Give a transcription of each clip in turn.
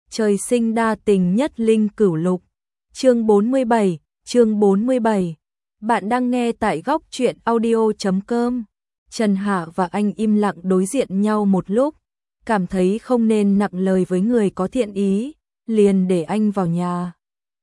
Trời sinh đa tình nhất linh cửu lục. Chương 47. Bạn đang nghe tại góc truyện audio.com. Trần Hạ và anh im lặng đối diện nhau một lúc, cảm thấy không nên nặng lời với người có thiện ý, liền để anh vào nhà.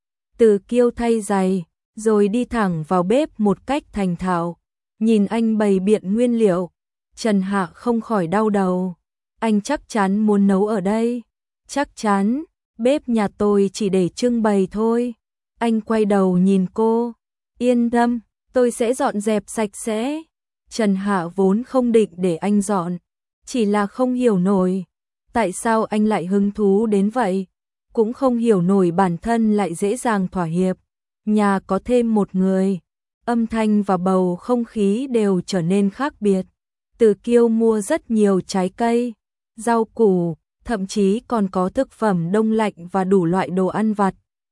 Từ Kiêu thay giày, rồi đi thẳng vào bếp một cách thành thạo. Nhìn anh bày biện nguyên liệu, Trần Hạ không khỏi đau đầu. Anh chắc chắn muốn nấu ở đây. Chắc chắn, bếp nhà tôi chỉ để trưng bày thôi. Anh quay đầu nhìn cô. Yên tâm, tôi sẽ dọn dẹp sạch sẽ. Trần Hạ vốn không định để anh dọn, chỉ là không hiểu nổi tại sao anh lại hứng thú đến vậy, cũng không hiểu nổi bản thân lại dễ dàng thỏa hiệp. Nhà có thêm một người, âm thanh và bầu không khí đều trở nên khác biệt. Từ Kiêu mua rất nhiều trái cây, rau củ, thậm chí còn có thực phẩm đông lạnh và đủ loại đồ ăn vặt.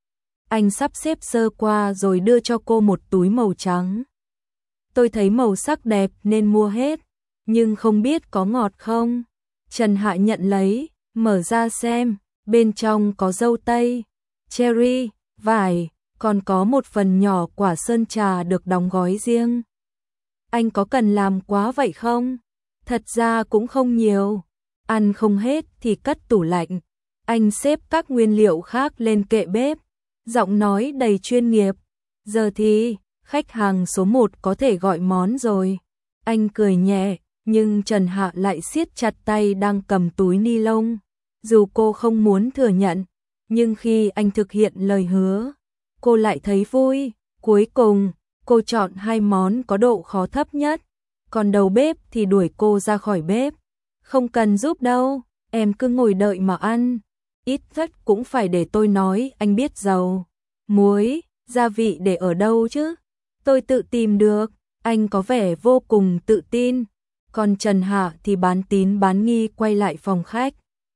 Anh sắp xếp sơ qua rồi đưa cho cô một túi màu trắng. Tôi thấy màu sắc đẹp nên mua hết, nhưng không biết có ngọt không. Trần Hạ nhận lấy, mở ra xem, bên trong có dâu tây, cherry, vải, còn có một phần nhỏ quả sơn trà được đóng gói riêng. Anh có cần làm quá vậy không? Thật ra cũng không nhiều, ăn không hết thì cất tủ lạnh. Anh xếp các nguyên liệu khác lên kệ bếp, giọng nói đầy chuyên nghiệp. Giờ thì, khách hàng số 1 có thể gọi món rồi. Anh cười nhẹ, nhưng Trần Hạ lại siết chặt tay đang cầm túi ni lông. Dù cô không muốn thừa nhận, nhưng khi anh thực hiện lời hứa, cô lại thấy vui. Cuối cùng, cô chọn 2 món có độ khó thấp nhất, còn đầu bếp thì đuổi cô ra khỏi bếp. Không cần giúp đâu, em cứ ngồi đợi mà ăn. Ít nhất cũng phải để tôi nói anh biết dầu, muối, gia vị để ở đâu chứ. Tôi tự tìm được. Anh có vẻ vô cùng tự tin. Còn Trần Hạ thì bán tín bán nghi quay lại phòng khách.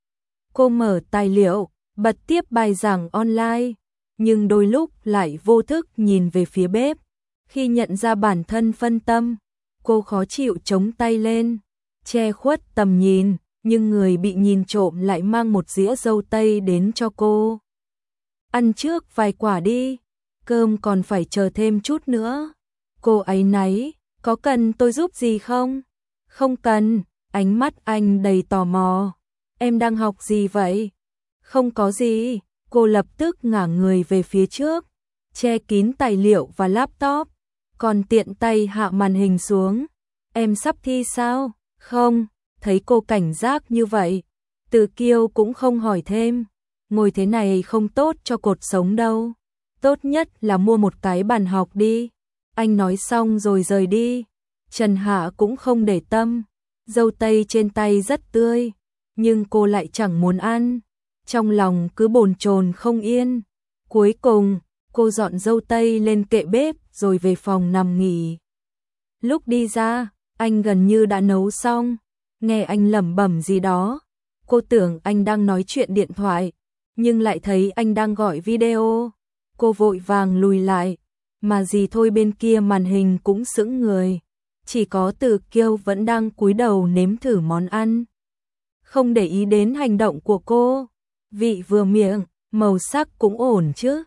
Cô mở tài liệu, bật tiếp bài giảng online, nhưng đôi lúc lại vô thức nhìn về phía bếp. Khi nhận ra bản thân phân tâm, cô khó chịu chống tay lên, che khuất tầm nhìn, nhưng người bị nhìn trộm lại mang một dĩa dâu tây đến cho cô. Ăn trước vài quả đi, cơm còn phải chờ thêm chút nữa. Cô áy náy, có cần tôi giúp gì không? Không cần, ánh mắt anh đầy tò mò. Em đang học gì vậy? Không có gì, cô lập tức ngả người về phía trước, che kín tài liệu và laptop, còn tiện tay hạ màn hình xuống. Em sắp thi sao? Không, thấy cô cảnh giác như vậy, Từ Kiêu cũng không hỏi thêm. Ngồi thế này không tốt cho cột sống đâu. Tốt nhất là mua một cái bàn học đi. Anh nói xong rồi rời đi. Trần Hạ cũng không để tâm. Dâu tây trên tay rất tươi, nhưng cô lại chẳng muốn ăn. Trong lòng cứ bồn chồn không yên. Cuối cùng, cô dọn dâu tây lên kệ bếp rồi về phòng nằm nghỉ. Lúc đi ra, anh gần như đã nấu xong. Nghe anh lẩm bẩm gì đó. Cô tưởng anh đang nói chuyện điện thoại, nhưng lại thấy anh đang gọi video. Cô vội vàng lùi lại, mà gì thôi bên kia màn hình cũng sững người. Chỉ có Từ Kiêu vẫn đang cúi đầu nếm thử món ăn, không để ý đến hành động của cô. Vị vừa miệng, màu sắc cũng ổn chứ?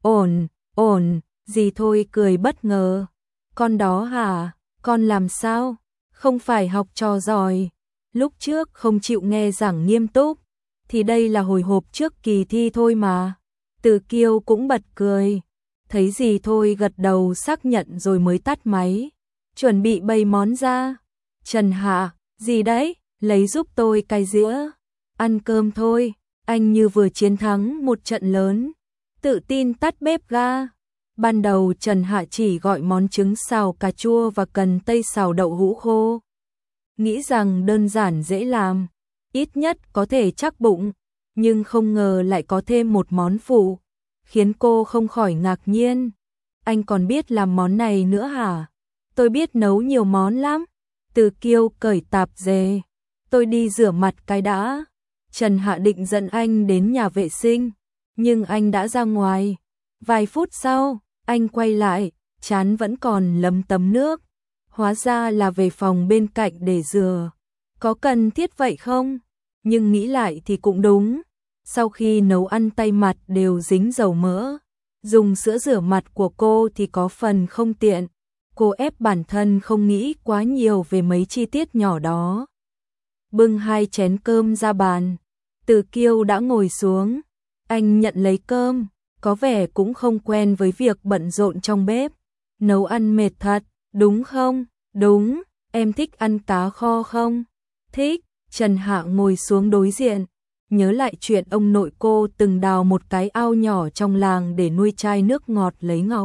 Ổn, gì thôi cười bất ngờ. Con đó hả? Con làm sao? Không phải học trò giỏi, lúc trước không chịu nghe giảng nghiêm túc, thì đây là hồi hộp trước kỳ thi thôi mà. Từ Kiêu cũng bật cười, thấy gì thôi gật đầu xác nhận rồi mới tắt máy, chuẩn bị bày món ra. Trần Hạ, gì đấy, lấy giúp tôi cái dĩa. Ăn cơm thôi, anh như vừa chiến thắng một trận lớn, tự tin tắt bếp ga. Ban đầu Trần Hạ chỉ gọi món trứng xào cà chua và cần tây xào đậu hũ khô. Nghĩ rằng đơn giản dễ làm, ít nhất có thể chắc bụng, nhưng không ngờ lại có thêm một món phụ, khiến cô không khỏi ngạc nhiên. Anh còn biết làm món này nữa hả? Tôi biết nấu nhiều món lắm. Từ Kiêu cởi tạp dề. Tôi đi rửa mặt cái đã. Trần Hạ định dẫn anh đến nhà vệ sinh, nhưng anh đã ra ngoài. Vài phút sau, anh quay lại, trán vẫn còn lấm tấm nước. Hóa ra là về phòng bên cạnh để rửa. Có cần thiết vậy không? Nhưng nghĩ lại thì cũng đúng. sau khi nấu ăn tay mặt đều dính dầu mỡ. Dùng sữa rửa mặt của cô thì có phần không tiện. Cô ép bản thân không nghĩ quá nhiều về mấy chi tiết nhỏ đó. Bưng 2 chén cơm ra bàn, Từ Kiêu đã ngồi xuống. Anh nhận lấy cơm, có vẻ cũng không quen với việc bận rộn trong bếp. Nấu ăn mệt thật, đúng không? Đúng, em thích ăn cá kho không? Thích. Trần Hạ ngồi xuống đối diện, nhớ lại chuyện ông nội cô từng đào một cái ao nhỏ trong làng để nuôi chai nước ngọt lấy ngọc.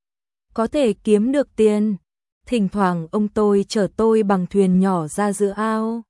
Có thể kiếm được tiền. Thỉnh thoảng ông tôi chở tôi bằng thuyền nhỏ ra giữa ao.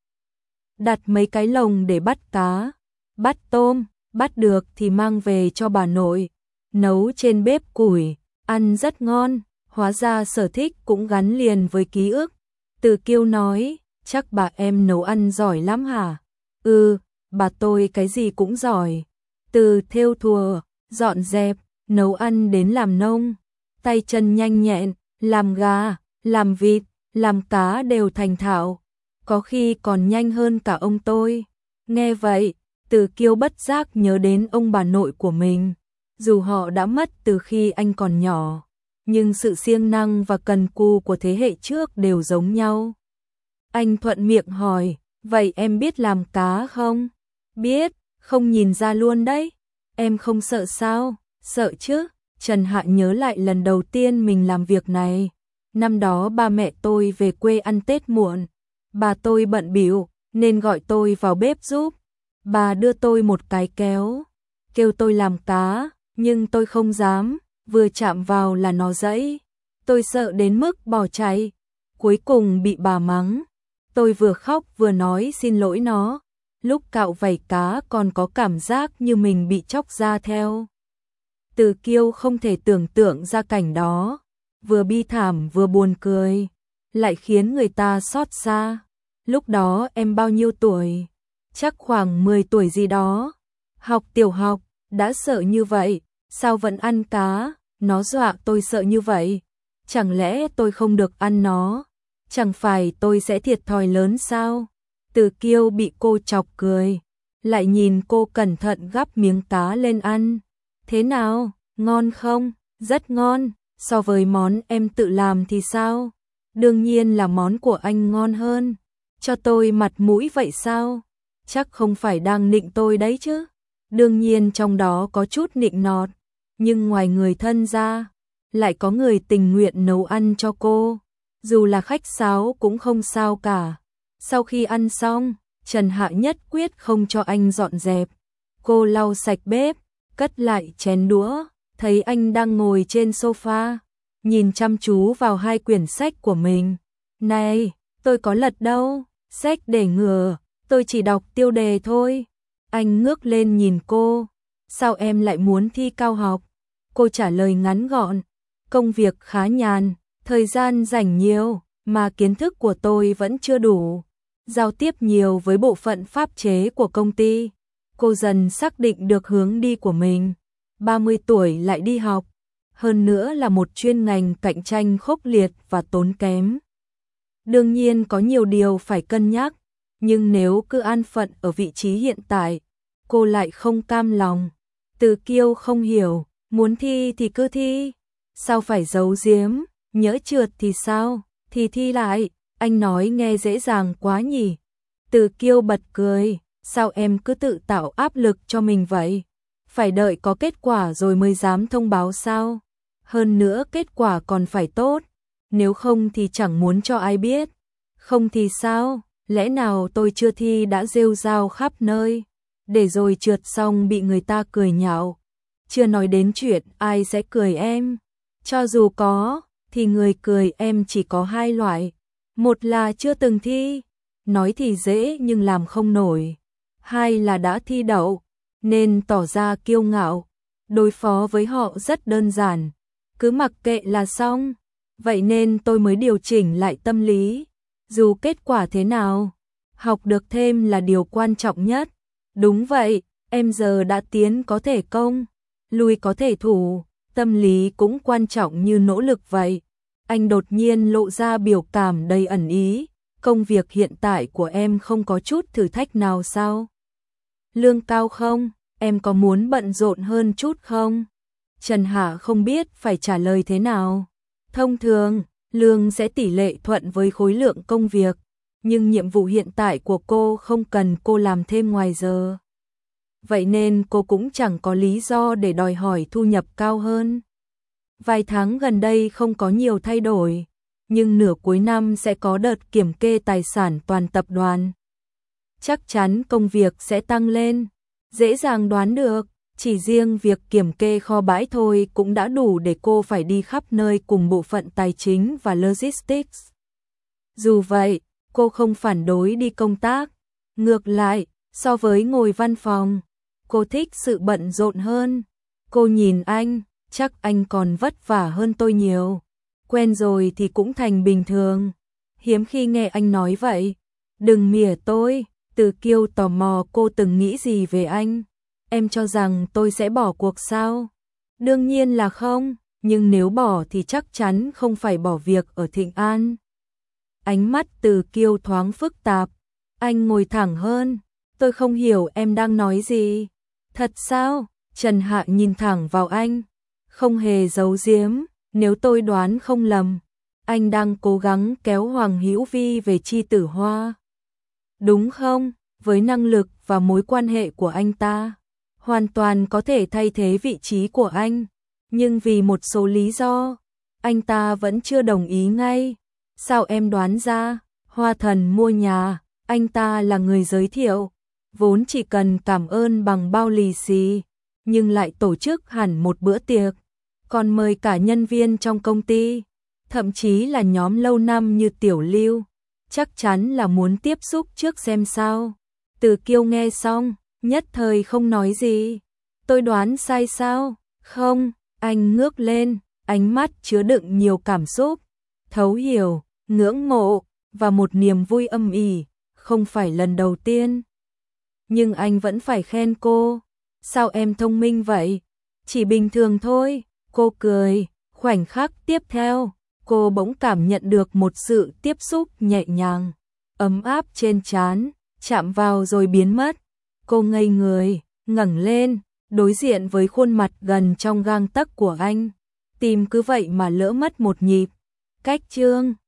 Đặt mấy cái lồng để bắt cá, bắt tôm, bắt được thì mang về cho bà nội. Nấu trên bếp củi, ăn rất ngon, hóa ra sở thích cũng gắn liền với ký ức. Từ Kiêu nói, chắc bà em nấu ăn giỏi lắm hả? Ừ, bà tôi cái gì cũng giỏi. Từ thêu thùa, dọn dẹp, nấu ăn đến làm nông. Tay chân nhanh nhẹn, làm gà, làm vịt, làm cá đều thành thạo. Có khi còn nhanh hơn cả ông tôi. Nghe vậy, Từ Kiêu bất giác nhớ đến ông bà nội của mình. Dù họ đã mất từ khi anh còn nhỏ, nhưng sự siêng năng và cần cù của thế hệ trước đều giống nhau. Anh thuận miệng hỏi, vậy em biết làm cá không? Biết, không nhìn ra luôn đấy. Em không sợ sao? Sợ chứ. Trần Hạ nhớ lại lần đầu tiên mình làm việc này. Năm đó ba mẹ tôi về quê ăn Tết muộn. Bà tôi bận bịu nên gọi tôi vào bếp giúp. Bà đưa tôi một cái kéo, kêu tôi làm cá, nhưng tôi không dám, vừa chạm vào là nó giãy. Tôi sợ đến mức bỏ chạy, cuối cùng bị bà mắng. Tôi vừa khóc vừa nói xin lỗi nó. Lúc cạo vảy cá còn có cảm giác như mình bị chóc da theo. Từ Kiêu không thể tưởng tượng ra cảnh đó, vừa bi thảm vừa buồn cười, lại khiến người ta xót xa. Lúc đó em bao nhiêu tuổi? Chắc khoảng 10 tuổi gì đó. Học tiểu học, đã sợ như vậy, sao vẫn ăn cá? Nó dọa tôi sợ như vậy. Chẳng lẽ tôi không được ăn nó? Chẳng phải tôi sẽ thiệt thòi lớn sao? Từ Kiêu bị cô chọc cười, lại nhìn cô cẩn thận gắp miếng cá lên ăn. Thế nào, ngon không? Rất ngon, so với món em tự làm thì sao? Đương nhiên là món của anh ngon hơn. Cho tôi mặt mũi vậy sao? Chắc không phải đang nịnh tôi đấy chứ? Đương nhiên trong đó có chút nịnh nọt, nhưng ngoài người thân ra, lại có người tình nguyện nấu ăn cho cô. Dù là khách sáo cũng không sao cả. Sau khi ăn xong, Trần Hạ nhất quyết không cho anh dọn dẹp. Cô lau sạch bếp, cất lại chén đũa, thấy anh đang ngồi trên sofa, nhìn chăm chú vào 2 quyển sách của mình. Này, tôi có lật đâu, sách để ngừa, tôi chỉ đọc tiêu đề thôi. Anh ngước lên nhìn cô, sao em lại muốn thi cao học? Cô trả lời ngắn gọn, công việc khá nhàn, thời gian rảnh nhiều, mà kiến thức của tôi vẫn chưa đủ. Giao tiếp nhiều với bộ phận pháp chế của công ty. Cô dần xác định được hướng đi của mình. 30 tuổi lại đi học, hơn nữa là một chuyên ngành cạnh tranh khốc liệt và tốn kém. Đương nhiên có nhiều điều phải cân nhắc, nhưng nếu cứ an phận ở vị trí hiện tại, cô lại không cam lòng. Từ Kiêu không hiểu, muốn thi thì cứ thi, sao phải giấu giếm, nhỡ trượt thì sao, thì thi lại, anh nói nghe dễ dàng quá nhỉ. Từ Kiêu bật cười, sao em cứ tự tạo áp lực cho mình vậy? Phải đợi có kết quả rồi mới dám thông báo sao? Hơn nữa kết quả còn phải tốt, nếu không thì chẳng muốn cho ai biết. Không thì sao, lẽ nào tôi chưa thi đã rêu rao khắp nơi, để rồi trượt xong bị người ta cười nhạo. Chưa nói đến chuyện ai sẽ cười em. Cho dù có, thì người cười em chỉ có 2 loại. Một là chưa từng thi, nói thì dễ nhưng làm không nổi. 2 là đã thi đậu, nên tỏ ra kiêu ngạo. Đối phó với họ rất đơn giản, cứ mặc kệ là xong. Vậy nên tôi mới điều chỉnh lại tâm lý. Dù kết quả thế nào, học được thêm là điều quan trọng nhất. Đúng vậy, em giờ đã tiến có thể công, lui có thể thủ, tâm lý cũng quan trọng như nỗ lực vậy. Anh đột nhiên lộ ra biểu cảm đầy ẩn ý. Công việc hiện tại của em không có chút thử thách nào sao? Lương cao không? em có muốn bận rộn hơn chút không? Trần Hạ không biết phải trả lời thế nào. Thông thường, lương sẽ tỷ lệ thuận với khối lượng công việc, nhưng nhiệm vụ hiện tại của cô không cần cô làm thêm ngoài giờ. Vậy nên cô cũng chẳng có lý do để đòi hỏi thu nhập cao hơn. Vài tháng gần đây không có nhiều thay đổi, nhưng nửa cuối năm sẽ có đợt kiểm kê tài sản toàn tập đoàn. Chắc chắn công việc sẽ tăng lên, dễ dàng đoán được, chỉ riêng việc kiểm kê kho bãi thôi cũng đã đủ để cô phải đi khắp nơi cùng bộ phận tài chính và logistics. Dù vậy, cô không phản đối đi công tác, ngược lại, so với ngồi văn phòng, cô thích sự bận rộn hơn. Cô nhìn anh, chắc anh còn vất vả hơn tôi nhiều. Quen rồi thì cũng thành bình thường. Hiếm khi nghe anh nói vậy. Đừng mỉa tôi. Từ Kiêu tò mò cô từng nghĩ gì về anh. Em cho rằng tôi sẽ bỏ cuộc sao? Đương nhiên là không, nhưng nếu bỏ thì chắc chắn không phải bỏ việc ở Thịnh An. Ánh mắt Từ Kiêu thoáng phức tạp. Anh ngồi thẳng hơn. Tôi không hiểu em đang nói gì. Thật sao? Trần Hạ nhìn thẳng vào anh. Không hề giấu giếm, nếu tôi đoán không lầm, anh đang cố gắng kéo Hoàng Hữu Vi về Chi Tử Hoa. Đúng không? Với năng lực và mối quan hệ của anh ta, hoàn toàn có thể thay thế vị trí của anh. Nhưng vì một số lý do, anh ta vẫn chưa đồng ý ngay. Sao em đoán ra? Hoa Thần mua nhà, anh ta là người giới thiệu. Vốn chỉ cần cảm ơn bằng bao lì xì, nhưng lại tổ chức hẳn một bữa tiệc. Còn mời cả nhân viên trong công ty, thậm chí là nhóm lâu năm như Tiểu Lưu. Chắc chắn là muốn tiếp xúc trước xem sao. Từ Kiêu nghe xong, nhất thời không nói gì. Tôi đoán sai sao? Không, anh ngước lên, ánh mắt chứa đựng nhiều cảm xúc. Thấu hiểu, ngưỡng mộ, và một niềm vui âm ỉ, không phải lần đầu tiên. Nhưng anh vẫn phải khen cô. Sao em thông minh vậy? Chỉ bình thường thôi. Cô cười, khoảnh khắc tiếp theo, cô bỗng cảm nhận được một sự tiếp xúc nhẹ nhàng, ấm áp trên trán, chạm vào rồi biến mất. Cô ngây người, ngẩng lên, đối diện với khuôn mặt gần trong gang tấc của anh. Tim cứ vậy mà lỡ mất một nhịp. Cách chương